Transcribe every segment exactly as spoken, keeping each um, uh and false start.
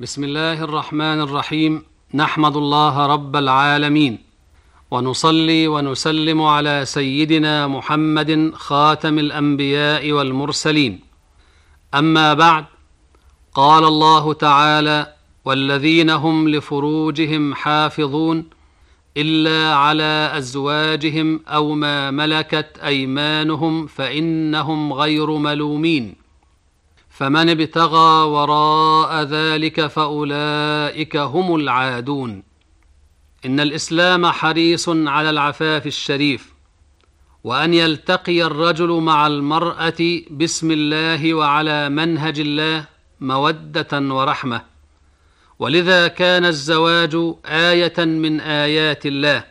بسم الله الرحمن الرحيم. نحمد الله رب العالمين، ونصلي ونسلم على سيدنا محمد خاتم الأنبياء والمرسلين. أما بعد، قال الله تعالى: والذين هم لفروجهم حافظون إلا على أزواجهم أو ما ملكت أيمانهم فإنهم غير ملومين، فمن ابتغى وراء ذلك فأولئك هم العادون. إن الإسلام حريص على العفاف الشريف، وأن يلتقي الرجل مع المرأة بسم الله وعلى منهج الله مودة ورحمة، ولذا كان الزواج آية من آيات الله.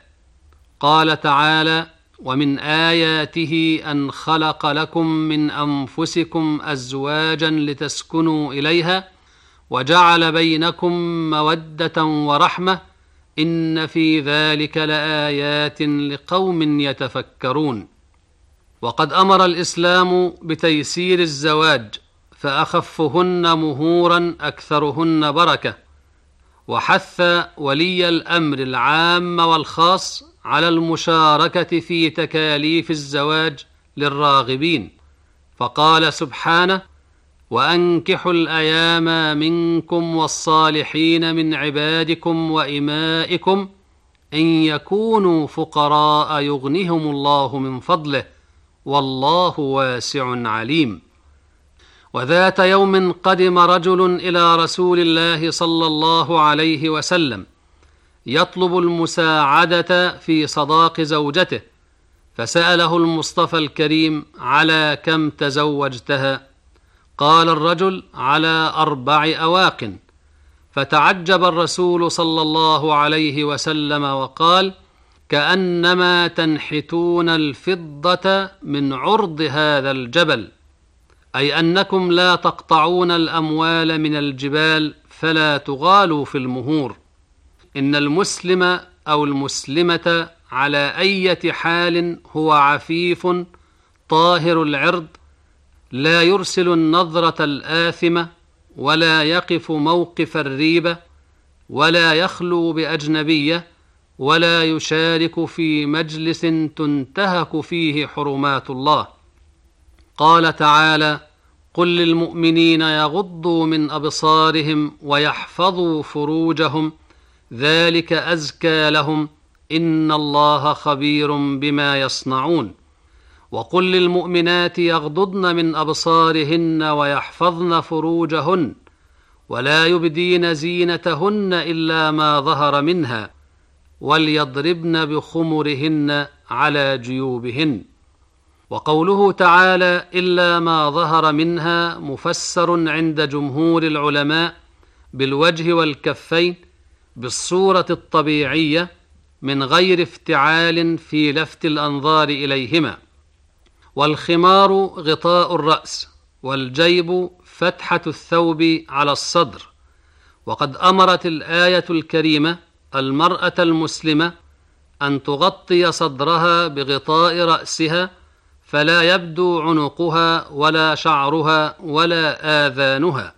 قال تعالى: ومن آياته أن خلق لكم من أنفسكم أزواجا لتسكنوا إليها وجعل بينكم مودة ورحمة إن في ذلك لآيات لقوم يتفكرون. وقد أمر الإسلام بتيسير الزواج، فأخفهن مهورا أكثرهن بركة، وحث ولي الأمر العام والخاص على المشاركة في تكاليف الزواج للراغبين، فقال سبحانه: وأنكحوا الأيام منكم والصالحين من عبادكم وإمائكم إن يكونوا فقراء يغنهم الله من فضله والله واسع عليم. وذات يوم قدم رجل إلى رسول الله صلى الله عليه وسلم يطلب المساعدة في صداق زوجته، فسأله المصطفى الكريم: على كم تزوجتها؟ قال الرجل: على أربع أواق. فتعجب الرسول صلى الله عليه وسلم وقال: كأنما تنحتون الفضة من عرض هذا الجبل، أي أنكم لا تقطعون الأموال من الجبال فلا تغالوا في المهور. إن المسلم أو المسلمة على أي حال هو عفيف طاهر العرض، لا يرسل النظرة الآثمة، ولا يقف موقف الريبة، ولا يخلو بأجنبية، ولا يشارك في مجلس تنتهك فيه حرمات الله. قال تعالى: قل للمؤمنين يغضوا من أبصارهم ويحفظوا فروجهم ذلك أزكى لهم إن الله خبير بما يصنعون. وقل للمؤمنات يغضضن من أبصارهن ويحفظن فروجهن ولا يبدين زينتهن إلا ما ظهر منها وليضربن بخمرهن على جيوبهن. وقوله تعالى: إلا ما ظهر منها مفسر عند جمهور العلماء بالوجه والكفين بالصورة الطبيعية من غير افتعال في لفت الأنظار إليهما. والخمار غطاء الرأس، والجيب فتحة الثوب على الصدر. وقد أمرت الآية الكريمة المرأة المسلمة أن تغطي صدرها بغطاء رأسها، فلا يبدو عنقها ولا شعرها ولا آذانها.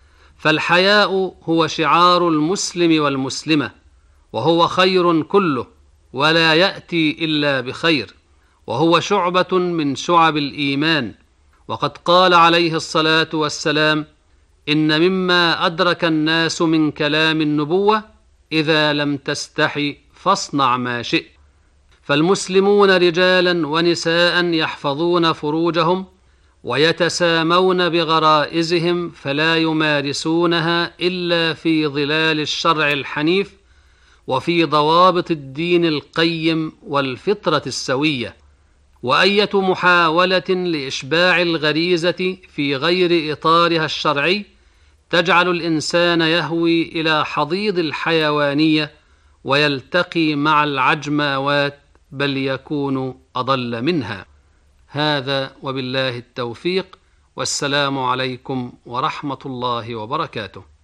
فالحياء هو شعار المسلم والمسلمة، وهو خير كله ولا يأتي إلا بخير، وهو شعبة من شعب الإيمان. وقد قال عليه الصلاة والسلام: إن مما أدرك الناس من كلام النبوة إذا لم تستحي فاصنع ما شئت. فالمسلمون رجالا ونساء يحفظون فروجهم ويتسامون بغرائزهم، فلا يمارسونها إلا في ظلال الشرع الحنيف وفي ضوابط الدين القيم والفطرة السوية. وأية محاولة لإشباع الغريزة في غير إطارها الشرعي تجعل الإنسان يهوي إلى حضيض الحيوانية ويلتقي مع العجماوات، بل يكون أضل منها. هذا وبالله التوفيق، والسلام عليكم ورحمة الله وبركاته.